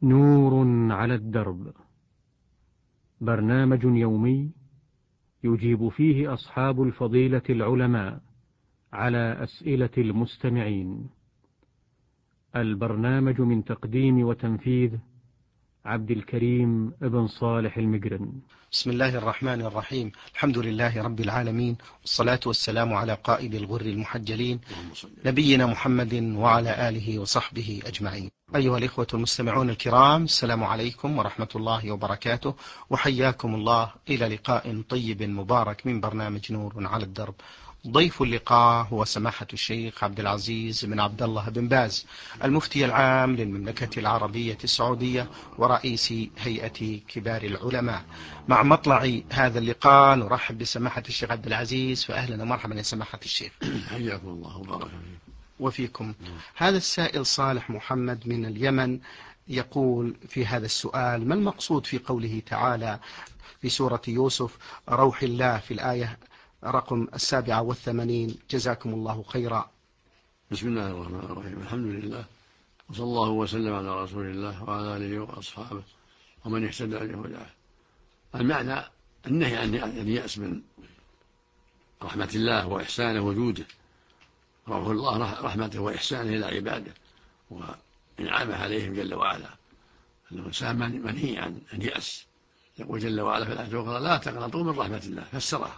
نور على الدرب، برنامج يومي يجيب فيه أصحاب الفضيلة العلماء على أسئلة المستمعين. البرنامج من تقديم وتنفيذ عبد الكريم بن صالح المقرن. بسم الله الرحمن الرحيم. الحمد لله رب العالمين، والصلاة والسلام على قائد الغر المحجلين نبينا محمد وعلى آله وصحبه أجمعين. أيها الإخوة المستمعون الكرام، السلام عليكم ورحمة الله وبركاته، وحياكم الله إلى لقاء طيب مبارك من برنامج نور على الدرب. ضيف اللقاء هو سماحة الشيخ عبد العزيز بن عبد الله بن باز، المفتي العام للمملكة العربية السعودية ورئيس هيئة كبار العلماء. مع مطلع هذا اللقاء نرحب بسماحة الشيخ عبد العزيز، فأهلا ومرحبا يا سماحة الشيخ. حياكم الله وبارك وفيكم. هذا السائل صالح محمد من اليمن يقول في هذا السؤال: ما المقصود في قوله تعالى في سورة يوسف روح الله في الآية رقم 87؟ جزاكم الله خيرا. بسم الله الرحمن الرحيم. الحمد لله، وصلى الله وسلم على رسول الله وعلى آله وأصحابه ومن اهتدى بهداه. المعنى النهي عن اليأس من رحمة الله وإحسانه وجوده، روح الله رحمته وإحسانه إلى عباده وإنعامه عليهم جل وعلا. الإنسان منهي عن اليأس. يقول جل وعلا في الآية الأخرى: لا تقنطوا من رحمة الله، فسرها: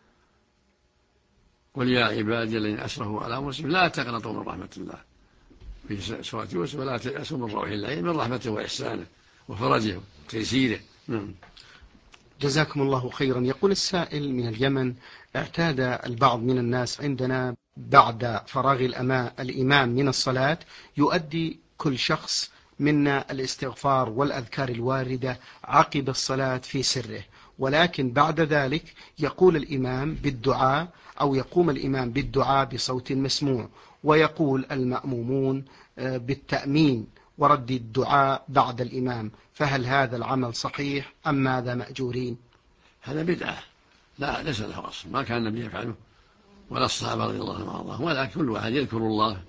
قل يا عبادي الذين أسرفوا على أنفسهم لا تقنطوا من رحمة الله، في سورة يوسف: ولا تيأسوا من روح الله، من رحمته وإحسانه وفرجه وتيسيره. جزاكم الله خيرا. يقول السائل من اليمن: اعتاد البعض من الناس عندنا بعد فراغ الإمام من الصلاة يؤدي كل شخص منا الاستغفار والأذكار الواردة عقب الصلاة في سره، ولكن بعد ذلك يقول الإمام بالدعاء أو يقوم الإمام بالدعاء بصوت مسموع، ويقول المأمومون بالتأمين ورد الدعاء بعد الإمام، فهل هذا العمل صحيح أم ماذا مأجورين؟ هذا بدعة، لا ليس له أصل، ما كان النبي يفعله ولا الصحابة رضي الله عنهم، ولكن كل واحد يذكر الله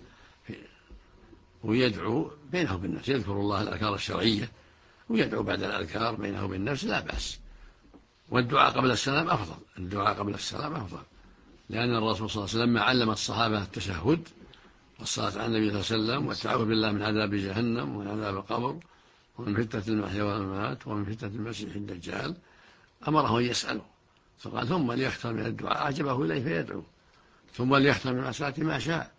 ويدعو بينه وبين الناس، يذكر الله الأذكار الشرعية ويدعو بعد الأذكار بينه وبين النفس، لا بأس. والدعاء قبل السلام أفضل، الدعاء قبل السلام أفضل، لأن الرسول صلى الله عليه وسلم علم الصحابة التشهد والصلاة على النبي صلى الله عليه وسلم والتعوذ بالله من عذاب جهنم ومن عذاب القبر ومن فتنة المحيا والممات ومن فتنة المسيح الدجال. أمره أن يسأله، فقال: ثم ليختم من الدعاء أعجبه إليه فيدعو، ثم ليختم من الصلاة ما شاء.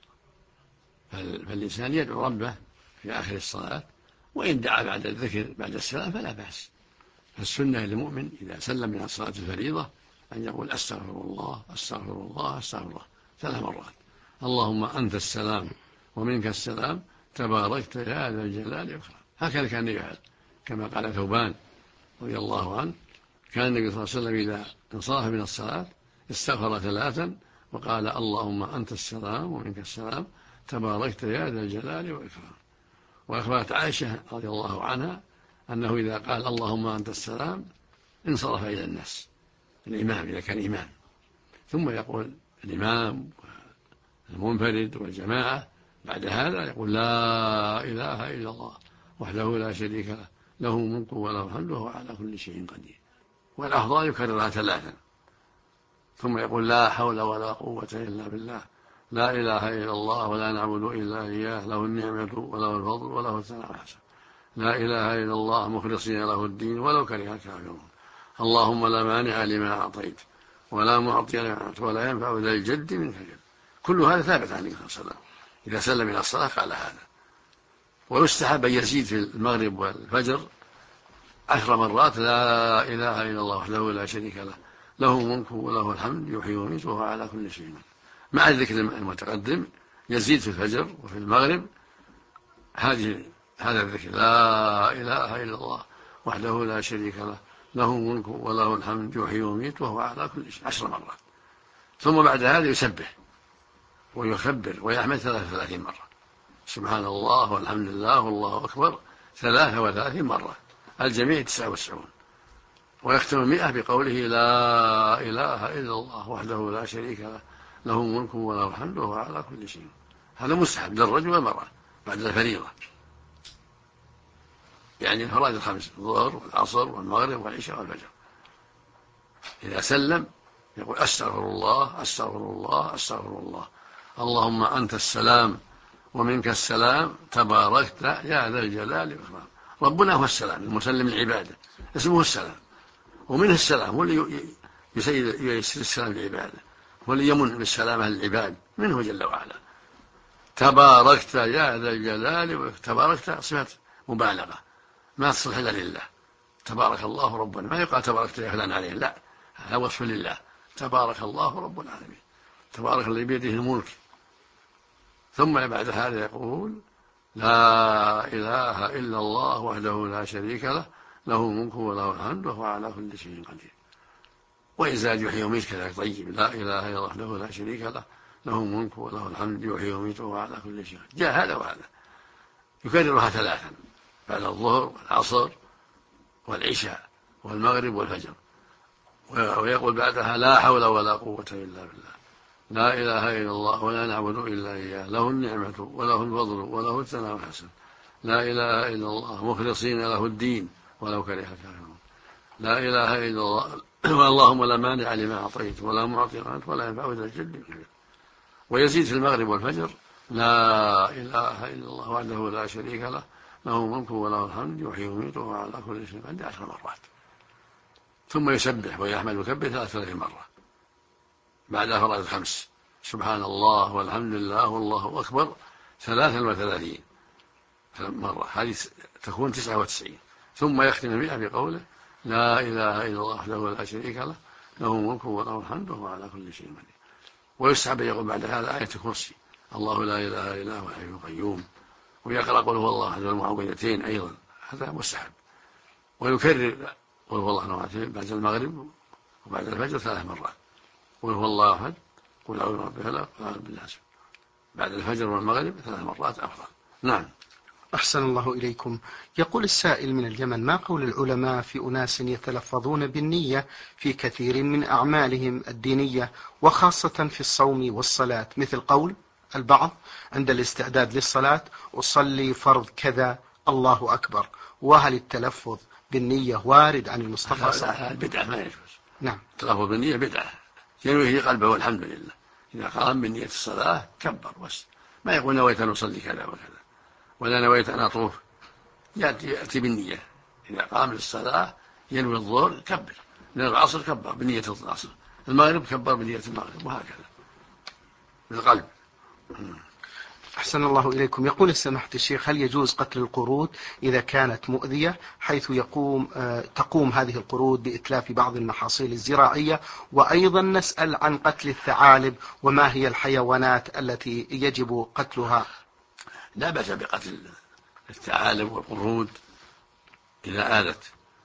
فالإنسان يدعو ربه في آخر الصلاة، وإن دعا بعد الذكر بعد السلام فلا بأس. فالسنة للمؤمن إذا سلم من الصلاة الفريضة أن يقول: أستغفر الله أستغفر الله أستغفر الله 3 مرات: اللهم أنت السلام ومنك السلام تباركت يا ذا الجلال والإكرام. هكذا كان يفعل، كما قال ثوبان رضي الله عنه: كان النبي صلى الله عليه وسلم إذا انصرف من الصلاة استغفر 3 وقال: اللهم أنت السلام ومنك السلام تباركت يا ذا الجلال والإكرام. وأخبرت عائشة رضي الله عنها أنه إذا قال اللهم أنت السلام انصرف إلى الناس، الإمام إذا كان إمام، ثم يقول الإمام والمنفرد والجماعة بعد هذا يقول: لا إله إلا الله وحده لا شريك له له الملك وله الحمد وهو على كل شيء قدير. والأفضل يكررها 3، ثم يقول: لا حول ولا قوة إلا بالله لا إله إلا الله ولا نعبد إلا إياه له النعمة وله الفضل وله الثناء الحسن لا إله إلا الله مخلصين له الدين ولو كره الكافرون. اللهم لا مانع لما أعطيت ولا معطي لما أعطيت ولا ينفع ذا الجد منك الجد. كل هذا ثابت عن النبي صلى الله عليه وسلم، إذا سلم إلى الصلاة قال هذا. ويستحب أن يزيد في المغرب والفجر 10 مرات: لا إله إلا الله وحده لا شريك له له الملك وله الحمد يحيي ويميت وهو على كل شيء قدير. مع الذكر المتقدم يزيد في الفجر وفي المغرب هذا الذكر: لا إله إلا الله وحده لا شريك له له الملك وله الحمد يحيي ويميت وهو على كل شيء 10 مرات. ثم بعد هذا يسبح ويكبر ويحمد 33 مرة: سبحان الله والحمد لله والله أكبر 33 مرة، الجميع 99. ويختم 100 بقوله: لا إله إلا الله وحده لا شريك له له الملك وله الحمد وهو على كل شيء. هذا مستحب للرجل والمرأة بعد الفريضة. يعني الفرائض الخمس: الظهر والعصر والمغرب والعشاء والفجر. إذا سلم يقول: أستغفر الله أستغفر الله أستغفر الله، اللهم أنت السلام ومنك السلام تباركت يا ذا الجلال والإكرام. ربنا هو السلام المسلم لعباده، اسمه السلام، ومنه السلام، هو اللي ييسر السلام لعباده، هو اللي يمن بالسلامة للعباد، منه جل وعلا. تباركت يا ذا الجلال، تباركت صفة مبالغة ما تصلح إلا لله. تبارك الله ربنا، ما يقال تباركت يا فلان عليه، لا، هذا وصف لله. تبارك الله رب العالمين، تبارك الذي بيده الملك. ثم بعد هذا يقول: لا إله إلا الله وحده لا شريك له، له الملك وله الحمد وهو على كل شيء قدير. وإن زاد يحيي ويميت كذلك طيب: لا إله إلا الله وحده لا شريك له، له الملك وله الحمد يحيي ويميت وهو على كل شيء. جاء هذا وهذا، يكررها ثلاثا بعد الظهر والعصر والعشاء والمغرب والفجر، ويقول بعدها: لا حول ولا قوة إلا بالله، لا إله إلا الله ولا نعبد إلا إياه، له النعمة وله الفضل وله الثناء الحسن، لا إله إلا الله مخلصين له الدين ولو كره الكافرون، لا إله إلا الله اللهم لا مانع لما أعطيت ولا معطي لما أنت ولا ينفع ذا الجد منك. ويزيد في المغرب والفجر: لا إله إلا الله وحده لا شريك له، له الملك وله الحمد يحيي ويميت وهو على كل شيء قدير 10 مرات. ثم يسبح ويحمد ويكبر 33 مرة بعد فرائض الخمس: سبحان الله والحمد لله والله أكبر 33 مرة، هذه تكون 99. ثم يختم 100 بقوله: لا إله إلا الله وحده لا شريك له، له الملك وله الحمد وهو على كل شيء قدير. ويستحب يقول بعد هذا آية الكرسي: الله لا إله إلا هو الحي القيوم، ويقرأ قل هو الله أحد والمعوذتين أيضا، هذا مستحب. ويكرر قل هو الله أحد بعد المغرب وبعد الفجر 3 مرات: قل هو الله أحد، قل أعوذ برب الفلق، قل أعوذ بالناس، بعد الفجر والمغرب 3 مرات أفضل. نعم. أحسن الله إليكم. يقول السائل من اليمن: ما قول العلماء في أناس يتلفظون بالنية في كثير من أعمالهم الدينية وخاصة في الصوم والصلاة، مثل قول البعض عند الاستعداد للصلاة: أصلي فرض كذا الله أكبر؟ وهل التلفظ بالنية وارد عن المصطفى صلى الله عليه وسلم؟ بدعة ما يجوز. نعم. التلفظ بالنية بدعة، ينوي في قلبه والحمد لله. إذا قام بالنية الصلاة كبر بس، ما يقول نويت أن أصلي كذا وكذا، ولا نويت أن أطوف، يأتي بالنية. إذا قام للصلاة ينوي الظهر كبر، ينوي العصر كبر بنية العصر، المغرب كبر بنية المغرب، وهكذا بالقلب. أحسن الله إليكم. يقول سماحة الشيخ: هل يجوز قتل القرود إذا كانت مؤذية، حيث تقوم هذه القرود بإتلاف بعض المحاصيل الزراعية؟ وأيضا نسأل عن قتل الثعالب، وما هي الحيوانات التي يجب قتلها؟ لا بأس بقتل الثعالب والقرود إذا آلت،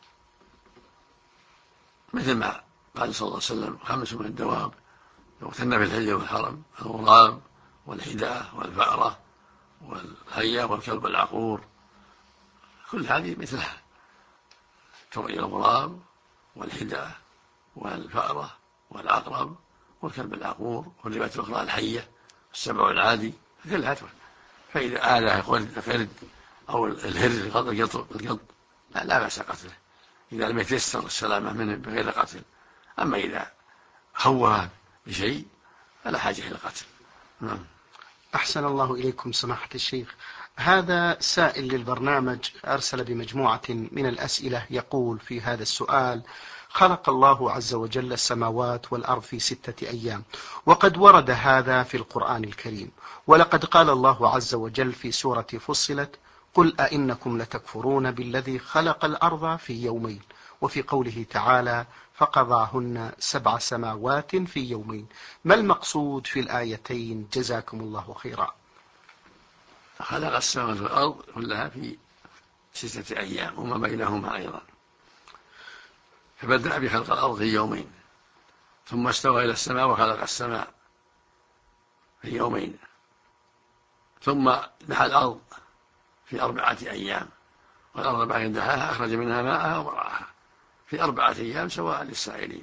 مثل ما قال صلى الله عليه وسلم: 5 من الدواب يقتلن في الحل والحرم: الغراب والحداة والفأرة والهية والكلب العقور. كل هذه مثلها، الغراب والحداة والفأرة والعقرب والكلب العقور، والرواية الأخرى الحية، السبع العادي، كلها. فإذا آله القرد أو الهر القط لا بأس قتله إذا لم يتيسر السلامة منه بغير قتل. أما إذا خوف بشيء فلا حاجة إلى قتل. نعم. أحسن الله إليكم سماحة الشيخ. هذا سائل للبرنامج أرسل بمجموعة من الأسئلة، يقول في هذا السؤال: خلق الله عز وجل السماوات والأرض في 6 أيام، وقد ورد هذا في القرآن الكريم، ولقد قال الله عز وجل في سورة فصلت: قل أئنكم لتكفرون بالذي خلق الأرض في يومين، وفي قوله تعالى: فقضاهن 7 سماوات في يومين. ما المقصود في الآيتين؟ جزاكم الله خيرا. خلق السماوات والأرض كلها في 6 أيام وما بينهما أيضا، فبدأ بخلق الأرض في يومين، ثم استوى إلى السماء وخلق السماء في يومين، ثم دحى الأرض في 4 أيام، والأرض بعد دحاها أخرج منها ماءها ومرعاها في 4 أيام سواء للسائلين.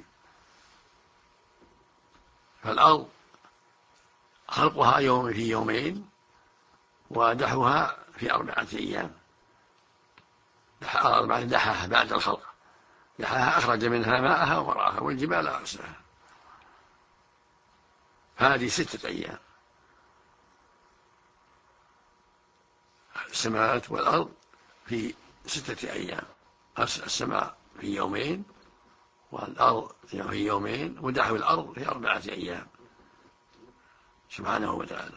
فالأرض خلقها يوم في يومين ودحوها في 4 أيام. دحاها بعد الخلق، دحاها أخرج منها ماءها ومرعاها والجبال أرساها. هذه 6 أيام. السماوات والأرض في 6 أيام، السماء في يومين والأرض في يومين، ودحو الأرض في 4 أيام سبحانه وتعالى.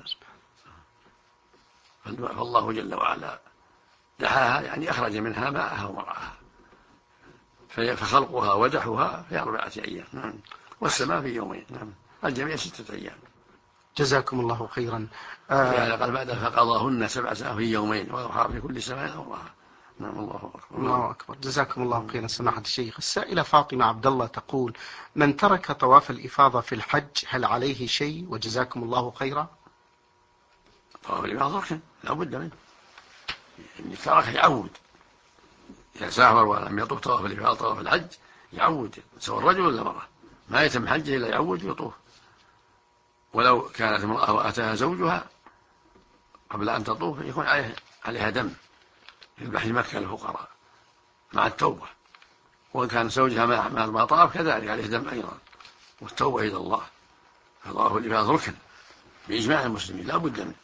فالله جل وعلا دحاها يعني أخرج منها ماءها ومرعاها، فخلقها ودحها في 4 أيام. والسماء في يومين. الجميع 6 أيام. جزاكم الله خيرا. قال بعد فقضاهن 7 سنوات في يومين وأوحى في كل سماء أمرها. الله أكبر. الله أكبر. جزاكم الله خيرا سماحة الشيخ. السائلة فاطمة عبد الله تقول: من ترك طواف الإفاضة في الحج هل عليه شيء؟ وجزاكم الله خيرا. طواف الإفاضة ركن لا بد منه، إن ترك يعود. إذا سافر ولم يطوف طواف الإفاضة طواف الحج يعود، سواء الرجل ولا المرأة، ما يتم حجه إلا يعود ويطوف. ولو كانت امرأة وأتاها زوجها قبل أن تطوف يكون عليها دم يذبح في مكة للفقراء مع التوبة، وإن كان زوجها ما طاف كذلك عليه دم أيضا والتوبة إلى الله. فطواف الإفاضة ركن بإجماع المسلمين لا بد منه،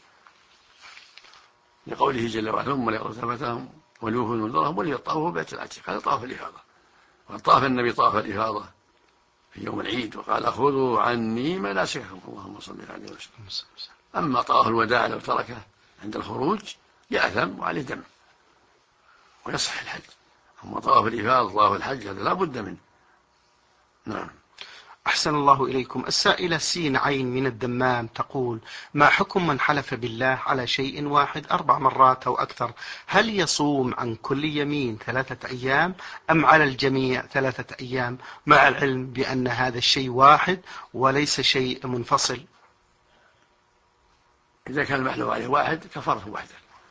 لقوله جل وعلا: ثم ليقضوا تفتهم وليوفوا نذورهم وليطوفوا بيت العتيق. هذا طواف الإفاضة. وطاف النبي طواف الإفاضة في يوم العيد وقال: خذوا عني مناسككم. اللهم صل عليه وسلم. أما طواف الوداع لو تركه عند الخروج يأثم وعليه دم ويصح الحج. أما طواف الإفاضة طواف الحج هذا لا بد منه. نعم. أحسن الله إليكم. السائلة سين عين من الدمام تقول: ما حكم من حلف بالله على شيء واحد 4 مرات أو أكثر؟ هل يصوم عن كل يمين 3 أيام أم على الجميع 3 أيام، مع العلم بأن هذا الشيء واحد وليس شيء منفصل؟ إذا كان المحلوف عليه واحد كفرته واحدة.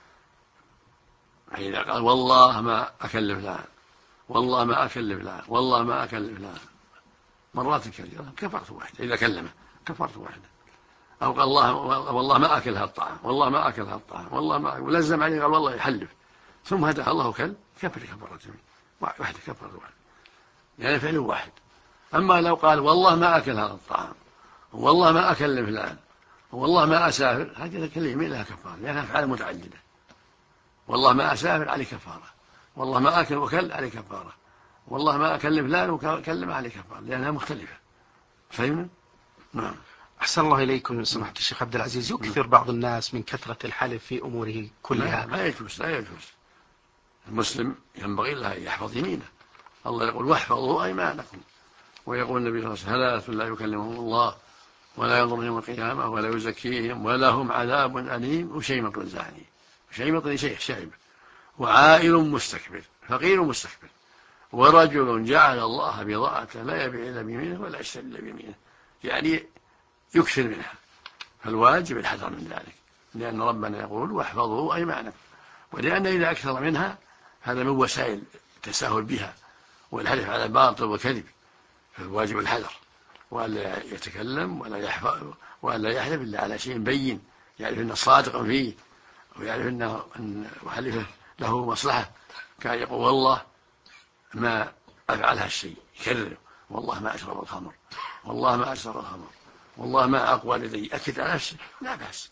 إذا قال والله ما أكلف فلان، والله ما أكلف فلان، والله ما أكلف فلان مرات كثيرة كفرته واحدة. إذا كلمه كفرته واحدة. أو قال والله ما أكل هالطعام، والله ما أكل هالطعام، والله ما، ولزم عليه قال والله يحلف، ثم هداه الله وكل، كفر كفرته واحدة كفرته واحدة، يعني فعل واحد. أما لو قال والله ما أكل هذا الطعام، والله ما أكل فلان، والله ما أسافر، هكذا كل يمين لها كفارة لأنها أفعال متعددة. والله ما أسافر عليه كفارة، والله ما أكل وكل عليه كفارة، والله ما أكلم فلان وكلم عليه كفارة لأنها مختلفة. فهمنا؟ نعم. أحسن الله إليكم سماحة الشيخ عبد العزيز. يكثر بعض الناس من كثرة الحلف في أموره كلها. لا يجوز، لا يجوز. المسلم ينبغي له أن يحفظ يمينه. الله يقول: واحفظوا أيمانكم. ويقول النبي صلى الله عليه وسلم: 3 لا يكلمهم الله ولا ينظر يوم القيامة ولا يزكيهم ولهم عذاب أليم وشيمة زاني. شيمة شيخ شايب، وعائل مستكبر، فقير مستكبر، ورجل جعل الله بضاعته لا يبيع إلا بيمينه ولا يشتري إلا بيمينه، يعني يكثر منها. فالواجب الحذر من ذلك، لأن ربنا يقول: واحفظوا أيمانكم. ولأن إذا أكثر منها هذا من وسائل التساهل بها والحلف على باطل وكذب. فالواجب الحذر، وألا يتكلم وألا يحلف إلا على شيء بين يعرف أنه صادق فيه، ويعرف أن وحلفه له مصلحة. كان يقول: والله ما أفعل هالشيء، يكرر: والله ما أشرب الخمر، والله ما أشرب الخمر، والله ما أقوى لدي، أكد على نفسه لا بأس.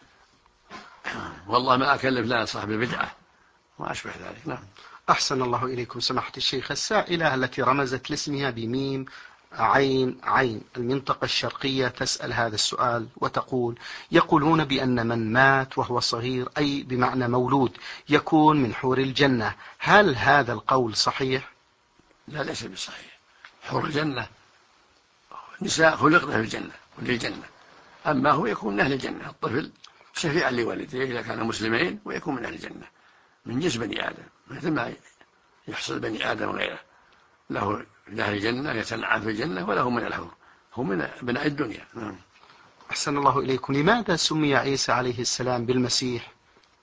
والله ما أكلف لا صاحب البدعة وما أشبه ذلك. نعم. أحسن الله إليكم سماحة الشيخ. السائلة التي رمزت لاسمها بميم عين عين المنطقة الشرقية تسأل هذا السؤال وتقول: يقولون بأن من مات وهو صغير أي بمعنى مولود يكون من حور الجنة، هل هذا القول صحيح؟ لا، ليس بصحيح. حور الجنة نساء خلقنا في الجنة وللجنة، أما هو يكون من أهل الجنة. الطفل شفيعا لوالديه إذا كان مسلمين ويكون من أهل الجنة من جنس بني آدم، مثل ما يحصل بني آدم غيره، له أهل الجنة يتنعم في الجنة وله من الحور، هم من بناء الدنيا. أحسن الله إليكم. لماذا سمي عيسى عليه السلام بالمسيح؟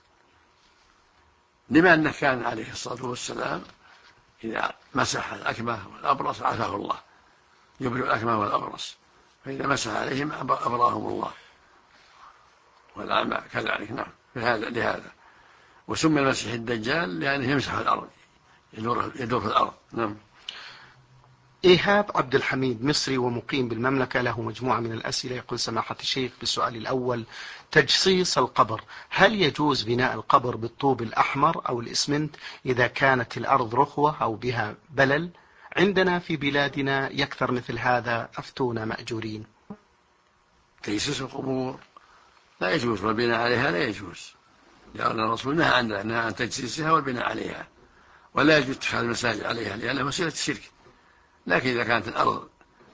لما أنه كان عليه الصلاة والسلام إذا مسح الأكمه والأبرص عافاه الله، يبرئ الأكمه والأبرص، فإذا مسح عليهم أبراهم الله، والأعمى كذلك. نعم. لهذا وسمي المسيح الدجال لأنه يمسح الأرض، يدور في الأرض. نعم. إيهاب عبد الحميد مصري ومقيم بالمملكة له مجموعة من الأسئلة. يقول سماحة الشيخ بالسؤال الأول: تجصيص القبر، هل يجوز بناء القبر بالطوب الأحمر أو الإسمنت إذا كانت الأرض رخوة أو بها بلل؟ عندنا في بلادنا يكثر مثل هذا، أفتونا مأجورين. تجسيس القبور لا يجوز، والبناء عليها لا يجوز، لأن الرسول نهى عن تجسيسها والبناء عليها، ولا يجوز اتخاذ المساجد عليها لأنها وسيلة الشرك. لكن إذا كانت الأرض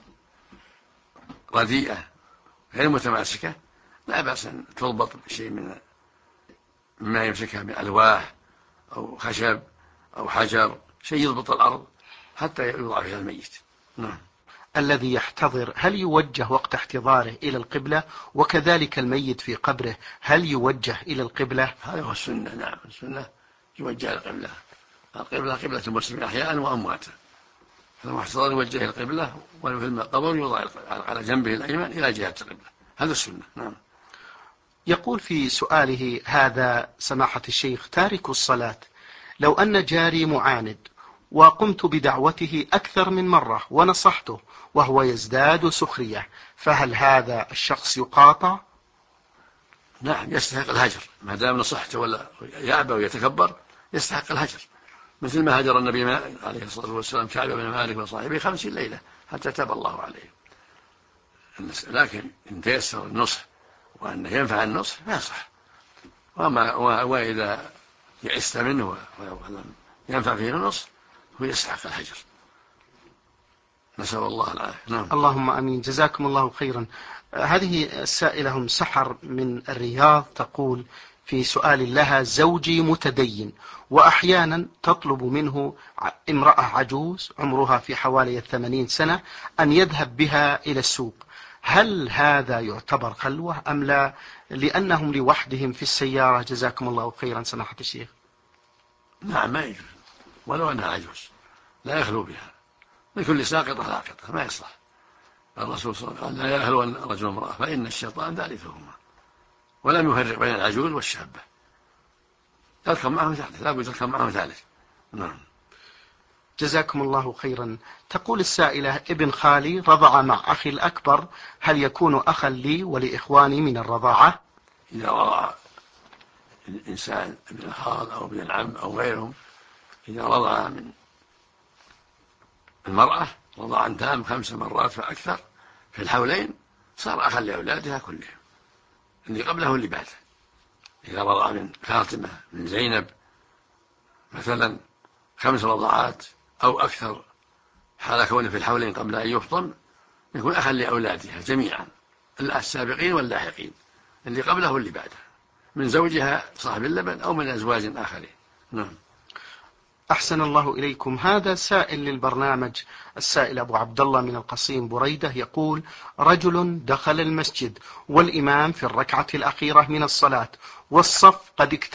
رديئة غير متماسكة لا بأس أن تربط بشيء مما يمسكها من ألواح أو خشب أو حجر، شيء يضبط الأرض حتى يوضع فيها الميت. نعم. الذي يحتضر هل يوجه وقت احتضاره إلى القبلة؟ وكذلك الميت في قبره هل يوجه إلى القبلة؟ هذا هو السنة. نعم، السنة يوجه القبلة. القبلة قبلة المسلمين أحياء وأمواتا، فلما احتضر يوجه إلى القبلة، وفي القبر يوضع على جنبه الأيمن إلى جهة القبلة. هذا السنة. نعم. يقول في سؤاله هذا سماحة الشيخ: تارك الصلاة، لو أن جاري معاند وقمت بدعوته أكثر من مرة ونصحته وهو يزداد سخرية، فهل هذا الشخص يقاطع؟ نعم، يستحق الهجر ما دام نصحته ولا يأبى ويتكبر، يستحق الهجر، مثل ما هجر النبي عليه الصلاة والسلام كعب بن مالك وصاحبه 50 ليلة حتى تاب الله عليه. لكن إن تيسر النصح وأنه ينفع النصح فيصح، وإذا يئست منه ولم ينفع فيه النصح هو يستحق الهجر. نسأل الله العافية. نعم. اللهم أمين، جزاكم الله خيرا. هذه السائلة أم سحر من الرياض تقول في سؤال لها: زوجي متدين وأحيانا تطلب منه امرأة عجوز عمرها في حوالي 80 سنة أن يذهب بها إلى السوق، هل هذا يعتبر خلوة أم لا؟ لأنهم لوحدهم في السيارة. جزاكم الله خيرا سماحة الشيخ. نعم، ما يجوز ولو أنها عجوز، لا يخلو بها، لكل ساقطة لاقطة، ما يصلح. الرسول صلى الله عليه وسلم قال: لا يخلو رجل امرأة فإن الشيطان ثالثهما، ولم يفرق بين العجوز والشابة، تركب معه ثالث، لا بد تركب معه ثالث. نعم. جزاكم الله خيرا. تقول السائلة: ابن خالي رضع مع أخي الأكبر، هل يكون أخا لي ولإخواني من الرضاعة؟ إذا رضع الإنسان ابن الخال أو ابن العم أو غيرهم، إذا رضع من المرأة رضعا تام 5 مرات فأكثر في الحولين صار أخا لأولادها كلهم، اللي قبله واللي بعده. إذا رضع من فاطمة من زينب مثلا 5 رضعات أو أكثر حال كونه في الحولين قبل أن يفطم، يكون أخا لأولادها جميعا، السابقين واللاحقين، اللي قبله واللي بعده، من زوجها صاحب اللبن أو من أزواج آخرين. نعم. أحسن الله إليكم. هذا سائل للبرنامج، السائل أبو عبد الله من القصيم بريدة، يقول: رجل دخل المسجد والإمام في الركعة الأخيرة من الصلاة والصف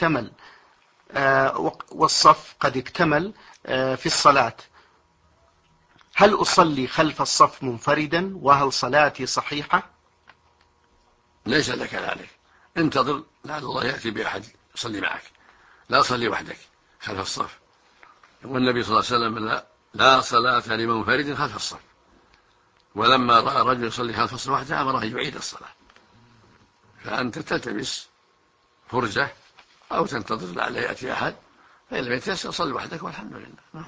قد اكتمل في الصلاة، هل أصلي خلف الصف منفردا وهل صلاتي صحيحة؟ ليس لك ذلك، انتظر لعل الله يأتي بأحد يصلي معك، لا تصلي وحدك خلف الصف. والنبي صلى الله عليه وسلم: لا صلاة لمنفرد خلف الصف. ولما رأى الرجل يصلي خلف الصف وحده أمره أن يعيد الصلاة. فأنت تلتمس فرجة أو تنتظر لعل يأتي أحد، فإن لم يتيسر صل وحدك والحمد لله.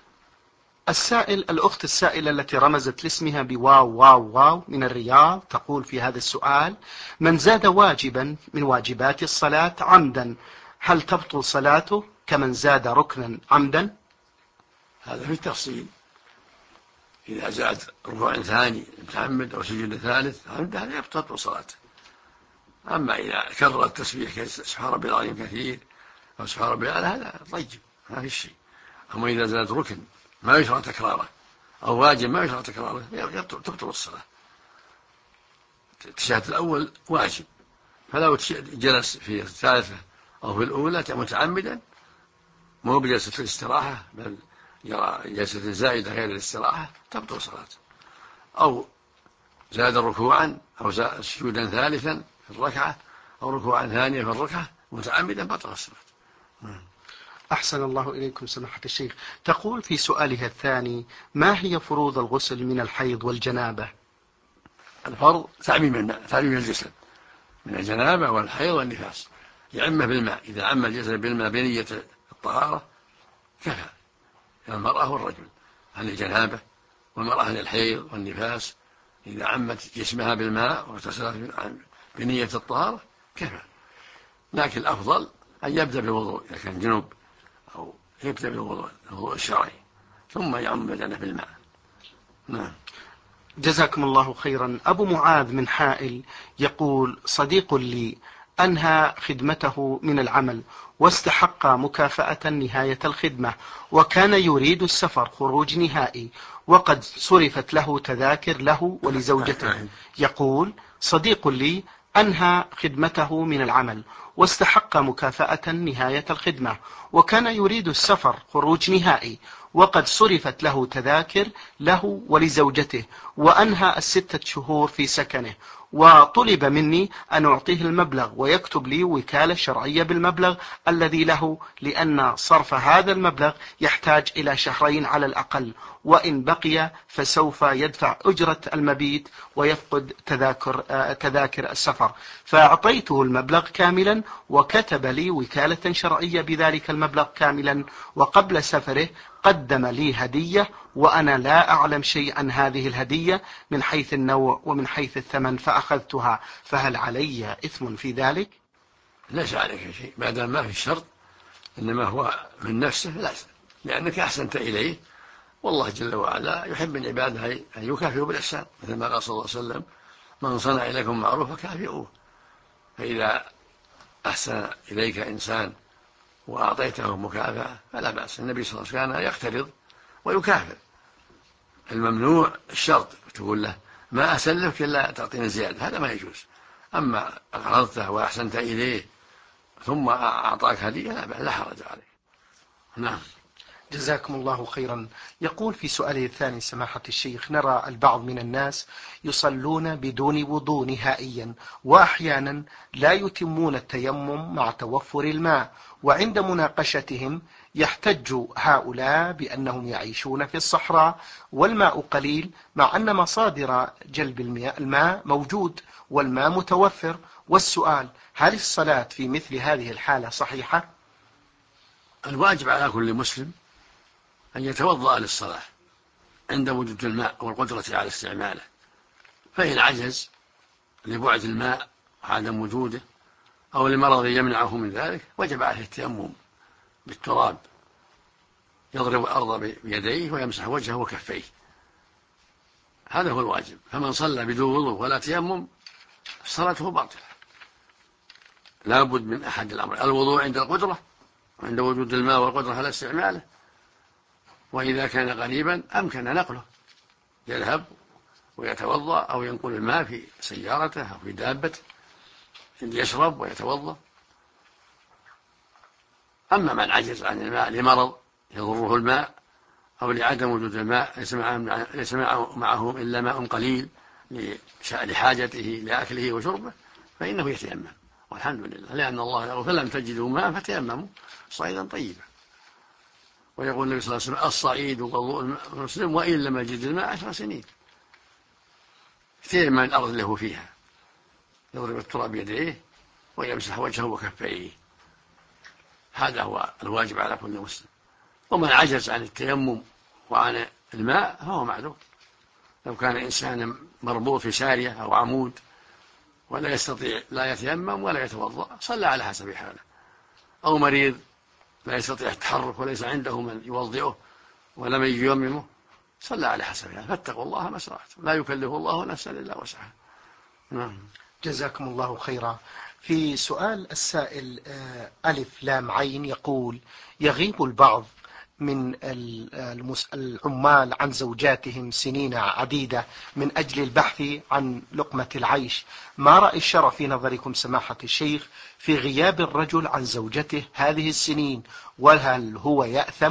الأخت السائلة التي رمزت لاسمها بواو واو واو من الرياض تقول في هذا السؤال: من زاد واجبا من واجبات الصلاة عمدا هل تبطل صلاته كمن زاد ركنا عمدا؟ هذا في التفصيل، إذا زاد ركوع ثاني متعمد أو سجود ثالث عمدا هذا يبطل صلاته. أما إذا كرر التسبيح سبحان ربي العظيم كثير أو سبحان ربي الأعلى هذا طيب ما في شيء. أما إذا زاد ركن ما يشرع تكراره أو واجب ما يشرع تكراره تبطل الصلاة. التشهد الأول واجب، فلو جلس في الثالثة أو في الأولى متعمدا مو بجلسة الاستراحة بل يرى جلسة زائدة غير الاستراحة تبطل صلاته، أو زاد ركوعا أو زاد سجودا ثالثا في الركعة أو ركوعا ثانيا في الركعة متعمدا بطل الصلاة. أحسن الله إليكم سماحة الشيخ. تقول في سؤالها الثاني: ما هي فروض الغسل من الحيض والجنابة؟ الفرض تعميم الماء، تعميم الجسد من الجنابة والحيض والنفاس، يعمه بالماء. إذا عم الجسد بالماء بنية الطهارة كفى المرأة والرجل عن الجنابة، والمرأة عن الحيض والنفاس إذا عمت جسمها بالماء واغتسلت بنية الطهارة كفى. لكن الأفضل أن يبدأ بالوضوء إذا كان جنوب، أو يبدأ بالوضوء الشرعي ثم يعم بدنه بالماء. نعم. جزاكم الله خيرا. أبو معاذ من حائل يقول: صديق لي أنهى خدمته من العمل واستحق مكافأة نهاية الخدمة، وكان يريد السفر خروج نهائي، وقد صرفت له تذاكر له ولزوجته. يقول: صديق لي أنهى خدمته من العمل واستحق مكافأة نهاية الخدمة، وكان يريد السفر خروج نهائي، وقد صرفت له تذاكر له ولزوجته، وأنهى 6 شهور في سكنه، وطلب مني أن أعطيه المبلغ ويكتب لي وكالة شرعية بالمبلغ الذي له، لأن صرف هذا المبلغ يحتاج إلى 2 شهر على الأقل، وإن بقي فسوف يدفع أجرة المبيت ويفقد تذاكر السفر. فأعطيته المبلغ كاملا وكتب لي وكالة شرعية بذلك المبلغ كاملا، وقبل سفره قدم لي هدية، وأنا لا أعلم شيء عن هذه الهدية من حيث النوع ومن حيث الثمن، فأخذتها، فهل علي إثم في ذلك؟ ليس عليك شيء ما دام ما في الشرط، إنما هو من نفسه، لا، لأنك أحسنت إليه، والله جل وعلا يحب من عباده أن يكافئوا بالإحسان، مثل ما قال صلى الله عليه وسلم: من صنع إليكم معروفا فكافئوه. فإذا أحسن إليك إنسان وأعطيته مكافأة فلا بأس. النبي صلى الله عليه وسلم كان يقترض ويكافئ. الممنوع الشرط، تقول له ما أسلفك إلا تعطينا زيادة، هذا ما يجوز. أما أقرضته وأحسنت إليه ثم أعطاك هدية لا حرج عليه. نعم. جزاكم الله خيرا. يقول في سؤاله الثاني: سماحة الشيخ، نرى البعض من الناس يصلون بدون وضوء نهائيا، وأحيانا لا يتمون التيمم مع توفر الماء، وعند مناقشتهم يحتج هؤلاء بأنهم يعيشون في الصحراء والماء قليل، مع أن مصادر جلب الماء موجود والماء متوفر. والسؤال: هل الصلاة في مثل هذه الحالة صحيحة؟ الواجب على كل مسلم أن يتوضأ للصلاة عند وجود الماء والقدرة على استعماله، فإن عجز لبعد الماء وعدم وجوده أو لمرض يمنعه من ذلك وجب عليه التيمم بالتراب، يضرب الأرض بيديه ويمسح وجهه وكفيه، هذا هو الواجب. فمن صلى بدون وضوء ولا تيمم صلاته باطلة. لا بد من أحد الأمرين: الوضوء عند القدرة وعند وجود الماء والقدرة على استعماله، وإذا كان قريبا أمكن نقله، يذهب ويتوضأ أو ينقل الماء في سيارته أو في دابته يشرب ويتوضأ. أما من عجز عن الماء لمرض يضره الماء أو لعدم وجود الماء ليس معه إلا ماء قليل لحاجته لأكله وشربه، فإنه يتيمم، والحمد لله، لأن الله يقول: فلم تجدوا ماء فتيمموا صعيدا طيبا. ويقول النبي صلى الله عليه وسلم: الصعيد وضوء المسلم وإن لم يجد الماء 10 سنين. يتيمم من الأرض له فيها، يضرب التراب بيديه ويمسح وجهه وكفيه، هذا هو الواجب على كل مسلم. ومن عجز عن التيمم وعن الماء فهو معذور. لو كان إنسانا مربوط في سارية أو عمود ولا يستطيع لا يتيمم ولا يتوضأ صلى على حسب حاله، أو مريض لا يستطيع التحرك وليس عنده من يوضئه ولا من ييممه صلى على حسب حاله. فاتقوا الله ما استطعتم، لا يكلف الله نفسا إلا وسعها. نعم. جزاكم الله خيرا. في سؤال السائل ألف لام عين يقول: يغيب البعض من العمال عن زوجاتهم سنين عديدة من أجل البحث عن لقمة العيش، ما رأي الشرع في نظركم سماحة الشيخ في غياب الرجل عن زوجته هذه السنين، وهل هو يأثم؟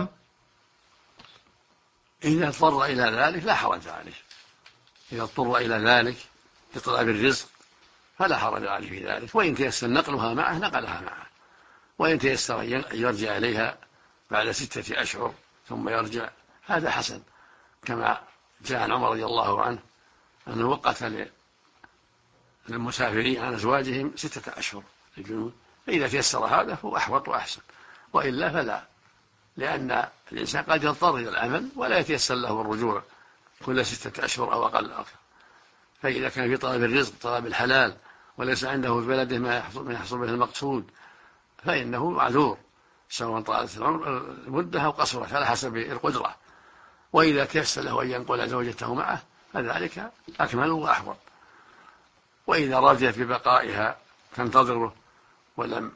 إذا اضطر إلى ذلك لا حرج عليه، إذا اضطر إلى ذلك لطلب الرزق فلا حرج عليه في ذلك، وإن تيسر نقلها معه نقلها معه، وإن تيسر أن يرجع إليها بعد 6 أشهر ثم يرجع، هذا حسن، كما جاء عن عمر رضي الله عنه أنه وقت للمسافرين عن أزواجهم 6 أشهر الجنود، فإذا تيسر هذا فهو أحوط وأحسن، وإلا فلا، لأن الإنسان قد يضطر إلى العمل ولا يتيسر له الرجوع كل 6 أشهر أو أقل أكثر. فإذا كان في طلب الرزق طلب الحلال وليس عنده في بلده ما يحصل به المقصود فإنه معذور، سواء طالت المدة أو قصرت على حسب القدرة. وإذا تيسر له أن ينقل زوجته معه فذلك أكمل وأحوط. وإذا رجت ببقائها تنتظره ولم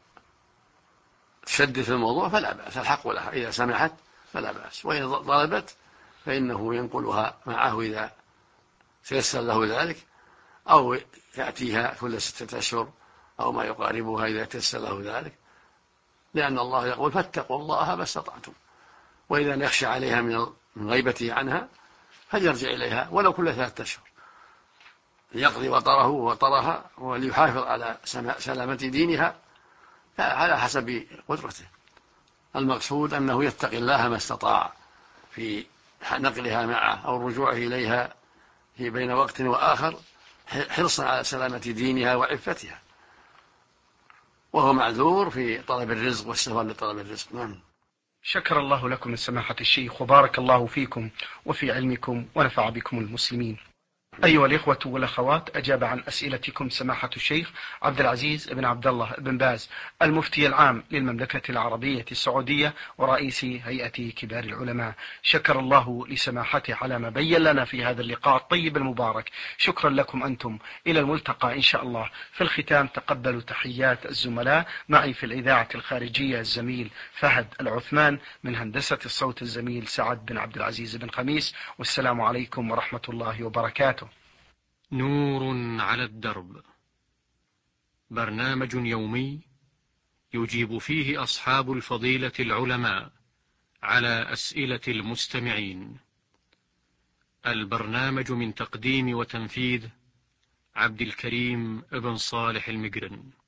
تشدد في الموضوع فلا بأس، الحق لها إذا سمحت فلا بأس، وإن طلبت فإنه ينقلها معه إذا تيسر له ذلك، أو يأتيها كل 6 أشهر أو ما يقاربها إذا تيسر له ذلك، لأن الله يقول فاتقوا الله ما استطعتم. وإذا يخشى عليها من غيبته عنها فليرجع إليها ولو كل 3 أشهر ليقضي وطرها وليحافظ على سلامة دينها على حسب قدرته. المقصود أنه يتقي الله ما استطاع في نقلها معه أو الرجوع إليها في بين وقت وآخر، حرصا على سلامة دينها وعفتها، وهو معذور في طلب الرزق والسفر لطلب الرزق. نعم. شكر الله لكم سماحة الشيخ، وبارك الله فيكم وفي علمكم ونفع بكم المسلمين. أيها الإخوة والأخوات، أجاب عن أسئلتكم سماحة الشيخ عبد العزيز بن عبد الله بن باز، المفتي العام للمملكة العربية السعودية ورئيس هيئة كبار العلماء. شكر الله لسماحته على ما بين لنا في هذا اللقاء الطيب المبارك. شكرا لكم أنتم، إلى الملتقى إن شاء الله. في الختام تقبلوا تحيات الزملاء، معي في الإذاعة الخارجية الزميل فهد العثمان، من هندسة الصوت الزميل سعد بن عبد العزيز بن خميس، والسلام عليكم ورحمة الله وبركاته. نور على الدرب، برنامج يومي يجيب فيه أصحاب الفضيلة العلماء على أسئلة المستمعين. البرنامج من تقديم وتنفيذ عبد الكريم ابن صالح المقرن.